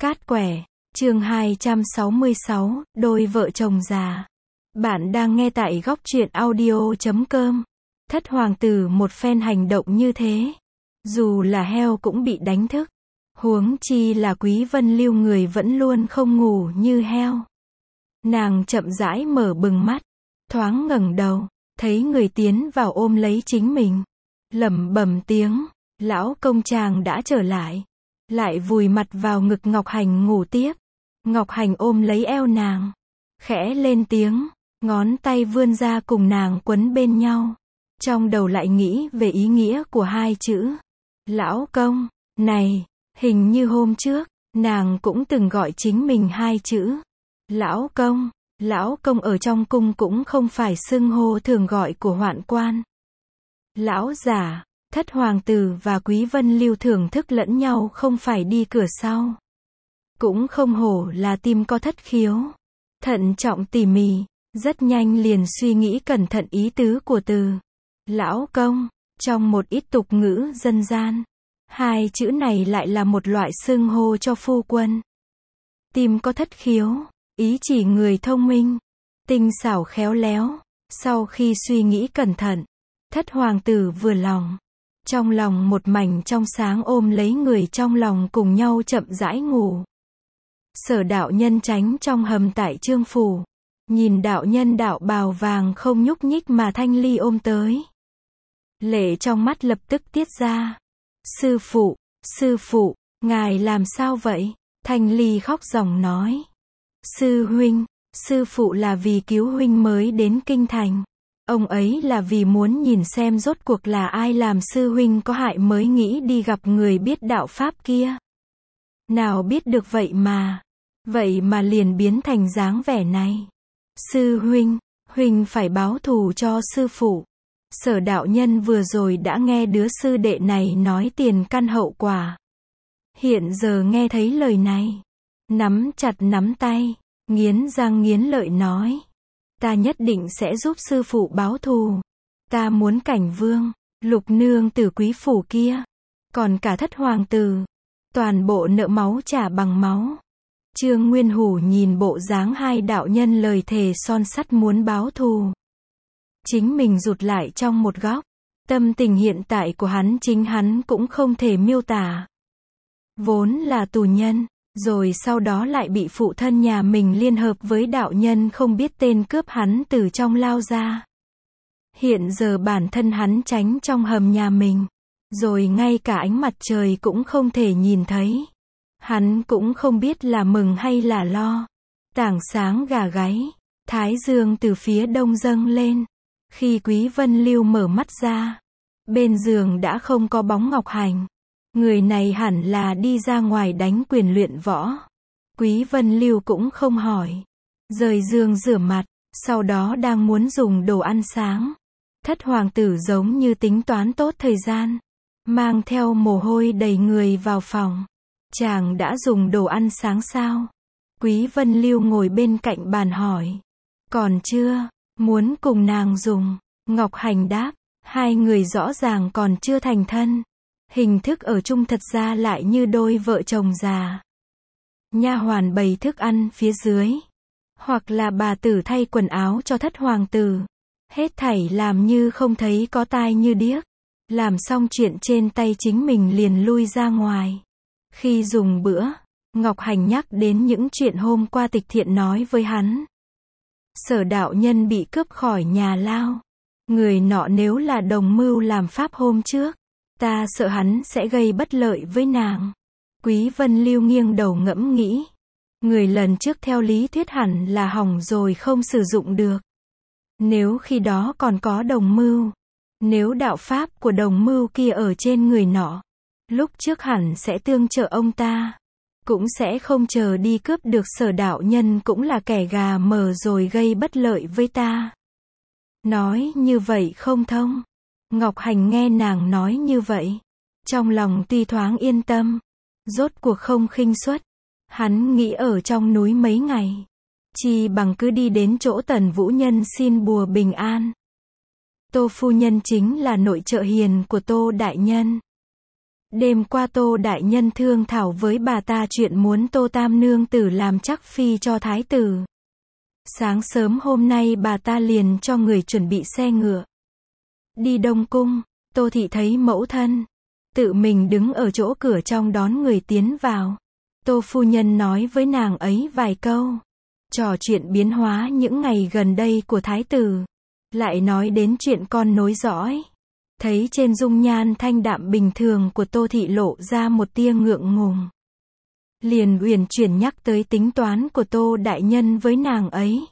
Cát quẻ, chương 266, đôi vợ chồng già. Bạn đang nghe tại góc truyện audio.com. Thất hoàng tử một phen hành động như thế. Dù là heo cũng bị đánh thức. Huống chi là Quý Vân Lưu người vẫn luôn không ngủ như heo. Nàng chậm rãi mở bừng mắt. Thoáng ngẩng đầu, thấy người tiến vào ôm lấy chính mình. Lẩm bẩm tiếng, lão công chàng đã trở lại. Lại vùi mặt vào ngực Ngọc Hành ngủ tiếp. Ngọc Hành ôm lấy eo nàng. Khẽ lên tiếng, ngón tay vươn ra cùng nàng quấn bên nhau. Trong đầu lại nghĩ về ý nghĩa của hai chữ. Lão công, này, hình như hôm trước, nàng cũng từng gọi chính mình hai chữ. Lão công ở trong cung cũng không phải xưng hô thường gọi của hoạn quan. Lão giả. Thất hoàng tử và Quý Vân Lưu thưởng thức lẫn nhau không phải đi cửa sau. Cũng không hổ là tim có thất khiếu. Thận trọng tỉ mỉ, rất nhanh liền suy nghĩ cẩn thận ý tứ của từ lão công. Trong một ít tục ngữ dân gian, hai chữ này lại là một loại xưng hô cho phu quân. Tim có thất khiếu, ý chỉ người thông minh, tinh xảo khéo léo. Sau khi suy nghĩ cẩn thận, thất hoàng tử vừa lòng. Trong lòng một mảnh trong sáng ôm lấy người trong lòng cùng nhau chậm rãi ngủ. Sở đạo nhân tránh trong hầm tại Trương phủ. Nhìn đạo nhân đạo bào vàng không nhúc nhích mà Thanh Ly ôm tới. Lệ trong mắt lập tức tiết ra. Sư phụ, ngài làm sao vậy? Thanh Ly khóc ròng nói. Sư huynh, sư phụ là vì cứu huynh mới đến kinh thành. Ông ấy là vì muốn nhìn xem rốt cuộc là ai làm sư huynh có hại mới nghĩ đi gặp người biết đạo pháp kia. Nào biết được vậy mà liền biến thành dáng vẻ này. Sư huynh phải báo thù cho sư phụ. Sở đạo nhân vừa rồi đã nghe đứa sư đệ này nói tiền căn hậu quả. Hiện giờ nghe thấy lời này, nắm chặt nắm tay, nghiến răng nghiến lợi nói. Ta nhất định sẽ giúp sư phụ báo thù. Ta muốn Cảnh Vương, Lục nương tử quý phủ kia, còn cả thất hoàng tử, toàn bộ nợ máu trả bằng máu. Trương Nguyên Hủ nhìn bộ dáng hai đạo nhân lời thề son sắt muốn báo thù. Chính mình rụt lại trong một góc. Tâm tình hiện tại của hắn chính hắn cũng không thể miêu tả. Vốn là tù nhân. Rồi sau đó lại bị phụ thân nhà mình liên hợp với đạo nhân không biết tên cướp hắn từ trong lao ra. Hiện giờ bản thân hắn tránh trong hầm nhà mình. Rồi ngay cả ánh mặt trời cũng không thể nhìn thấy. Hắn cũng không biết là mừng hay là lo. Tảng sáng gà gáy. Thái dương từ phía đông dâng lên. Khi Quý Vân Lưu mở mắt ra, bên giường đã không có bóng Ngọc Hành. Người này hẳn là đi ra ngoài đánh quyền luyện võ. Quý Vân Lưu cũng không hỏi. Rời giường rửa mặt, sau đó đang muốn dùng đồ ăn sáng. Thất hoàng tử giống như tính toán tốt thời gian. Mang theo mồ hôi đầy người vào phòng. Chàng đã dùng đồ ăn sáng sao? Quý Vân Lưu ngồi bên cạnh bàn hỏi. Còn chưa, muốn cùng nàng dùng. Ngọc Hành đáp, hai người rõ ràng còn chưa thành thân. Hình thức ở chung thật ra lại như đôi vợ chồng già. Nha hoàn bày thức ăn phía dưới. Hoặc là bà tử thay quần áo cho thất hoàng tử. Hết thảy làm như không thấy có tai như điếc. Làm xong chuyện trên tay chính mình liền lui ra ngoài. Khi dùng bữa, Ngọc Hành nhắc đến những chuyện hôm qua Tịch Thiện nói với hắn. Sở đạo nhân bị cướp khỏi nhà lao. Người nọ nếu là đồng mưu làm pháp hôm trước, ta sợ hắn sẽ gây bất lợi với nàng. Quý Vân Lưu nghiêng đầu ngẫm nghĩ. Người lần trước theo lý thuyết hẳn là hỏng rồi không sử dụng được. Nếu khi đó còn có đồng mưu. Nếu đạo pháp của đồng mưu kia ở trên người nọ. Lúc trước hẳn sẽ tương trợ ông ta. Cũng sẽ không chờ đi cướp được. Sở đạo nhân cũng là kẻ gà mờ rồi gây bất lợi với ta. Nói như vậy không thông. Ngọc Hành nghe nàng nói như vậy. Trong lòng tuy thoáng yên tâm. Rốt cuộc không khinh suất. Hắn nghĩ ở trong núi mấy ngày. Chi bằng cứ đi đến chỗ Tần Vũ Nhân xin bùa bình an. Tô phu nhân chính là nội trợ hiền của Tô đại nhân. Đêm qua Tô đại nhân thương thảo với bà ta chuyện muốn Tô tam nương tử làm chắc phi cho thái tử. Sáng sớm hôm nay bà ta liền cho người chuẩn bị xe ngựa. Đi Đông Cung, Tô thị thấy mẫu thân tự mình đứng ở chỗ cửa trong đón người tiến vào. Tô phu nhân nói với nàng ấy vài câu, trò chuyện biến hóa những ngày gần đây của thái tử, lại nói đến chuyện con nối dõi. Thấy trên dung nhan thanh đạm bình thường của Tô thị lộ ra một tia ngượng ngùng, liền uyển chuyển nhắc tới tính toán của Tô đại nhân với nàng ấy.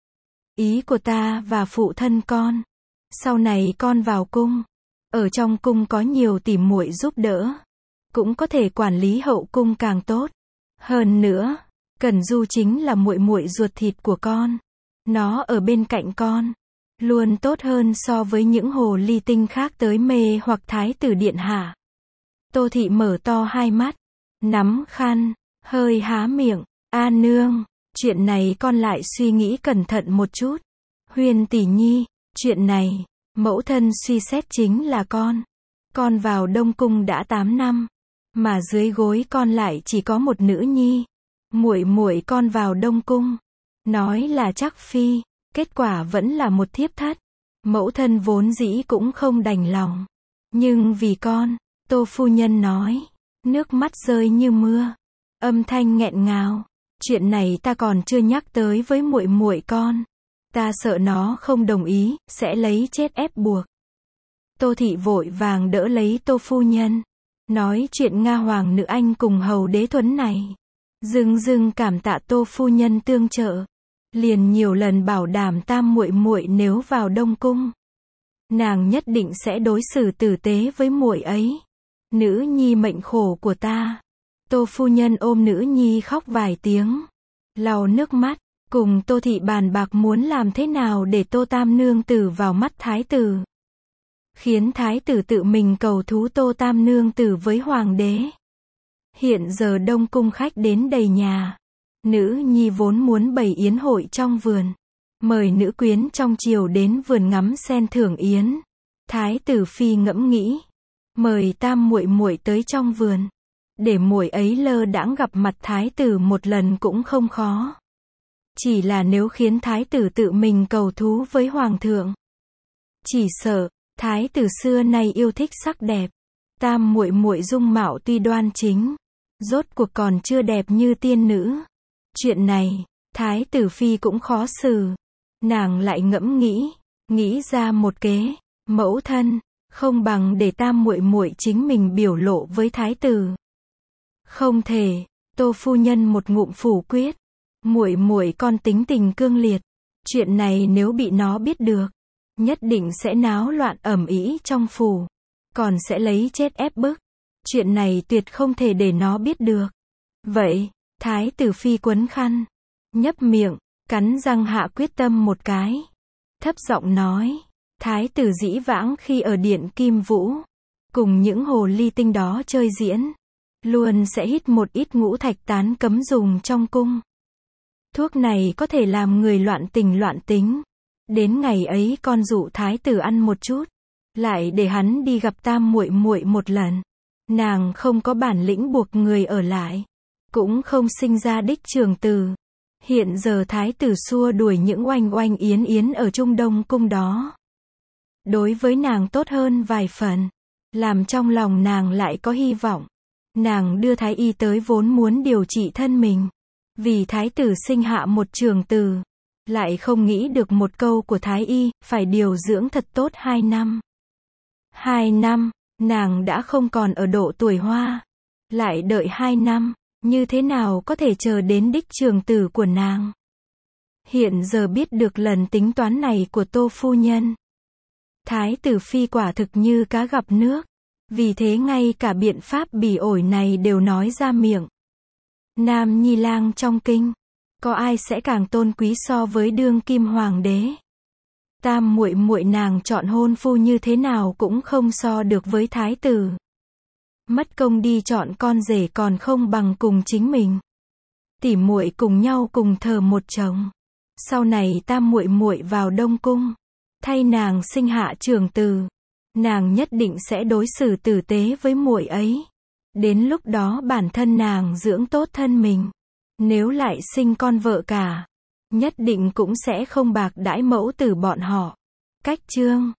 Ý của ta và phụ thân con, sau này con vào cung, ở trong cung có nhiều tỉ muội giúp đỡ, cũng có thể quản lý hậu cung càng tốt. Hơn nữa, Cẩn Du chính là muội muội ruột thịt của con, nó ở bên cạnh con luôn tốt hơn so với những hồ ly tinh khác tới mê hoặc thái tử điện hạ. Tô thị mở to hai mắt, nắm khăn, hơi há miệng. A nương, chuyện này con lại suy nghĩ cẩn thận một chút. Huyền tỷ nhi, chuyện này, mẫu thân suy xét chính là con. Con vào Đông Cung đã 8 năm, mà dưới gối con lại chỉ có một nữ nhi. Muội muội con vào Đông Cung, nói là chắc phi, kết quả vẫn là một thiếp thất. Mẫu thân vốn dĩ cũng không đành lòng, nhưng vì con, Tô phu nhân nói, nước mắt rơi như mưa, âm thanh nghẹn ngào. Chuyện này ta còn chưa nhắc tới với muội muội con, ta sợ nó không đồng ý, sẽ lấy chết ép buộc. Tô thị vội vàng đỡ lấy Tô phu nhân, nói chuyện Nga hoàng nữ anh cùng hầu đế Thuấn này. Dưng cảm tạ Tô phu nhân tương trợ, liền nhiều lần bảo đảm tam muội muội nếu vào Đông Cung, nàng nhất định sẽ đối xử tử tế với muội ấy. Nữ nhi mệnh khổ của ta. Tô phu nhân ôm nữ nhi khóc vài tiếng, lau nước mắt, cùng Tô thị bàn bạc muốn làm thế nào để Tô tam nương tử vào mắt thái tử, khiến thái tử tự mình cầu thú Tô tam nương tử với hoàng đế. Hiện giờ Đông Cung khách đến đầy nhà, nữ nhi vốn muốn bày yến hội trong vườn, mời nữ quyến trong triều đến vườn ngắm sen thưởng yến. Thái tử phi ngẫm nghĩ, mời tam muội muội tới trong vườn, để muội ấy lơ đãng gặp mặt thái tử một lần cũng không khó. Chỉ là nếu khiến thái tử tự mình cầu thú với hoàng thượng, chỉ sợ thái tử xưa nay yêu thích sắc đẹp, tam muội muội dung mạo tuy đoan chính, rốt cuộc còn chưa đẹp như tiên nữ. Chuyện này, thái tử phi cũng khó xử. Nàng lại ngẫm nghĩ ra một kế, mẫu thân, không bằng để tam muội muội chính mình biểu lộ với thái tử. Không thể, Tô phu nhân một ngụm phủ quyết, muội muội con tính tình cương liệt, chuyện này nếu bị nó biết được, nhất định sẽ náo loạn ầm ĩ trong phủ, còn sẽ lấy chết ép bức. Chuyện này tuyệt không thể để nó biết được. Vậy, thái tử phi quấn khăn, nhấp miệng, cắn răng hạ quyết tâm một cái, thấp giọng nói, thái tử dĩ vãng khi ở điện Kim Vũ, cùng những hồ ly tinh đó chơi diễn, luôn sẽ hít một ít ngũ thạch tán cấm dùng trong cung. Thuốc này có thể làm người loạn tình loạn tính. Đến ngày ấy con dụ thái tử ăn một chút, lại để hắn đi gặp tam muội muội một lần. Nàng không có bản lĩnh buộc người ở lại, cũng không sinh ra đích trường tử. Hiện giờ thái tử xua đuổi những oanh oanh yến yến ở Trung Đông cung đó, đối với nàng tốt hơn vài phần, làm trong lòng nàng lại có hy vọng. Nàng đưa thái y tới vốn muốn điều trị thân mình, vì thái tử sinh hạ một trường tử, lại không nghĩ được một câu của thái y, phải điều dưỡng thật tốt 2 năm. 2 năm, nàng đã không còn ở độ tuổi hoa, lại đợi 2 năm, như thế nào có thể chờ đến đích trường tử của nàng. Hiện giờ biết được lần tính toán này của Tô phu nhân, thái tử phi quả thực như cá gặp nước, vì thế ngay cả biện pháp bỉ ổi này đều nói ra miệng. Nam nhi lang trong kinh, có ai sẽ càng tôn quý so với đương kim hoàng đế. Tam muội muội nàng chọn hôn phu như thế nào cũng không so được với thái tử. Mất công đi chọn con rể còn không bằng cùng chính mình. Tỉ muội cùng nhau cùng thờ một chồng. Sau này tam muội muội vào Đông Cung, thay nàng sinh hạ trưởng tử, nàng nhất định sẽ đối xử tử tế với muội ấy. Đến lúc đó bản thân nàng dưỡng tốt thân mình, nếu lại sinh con vợ cả, nhất định cũng sẽ không bạc đãi mẫu tử bọn họ. Cách chương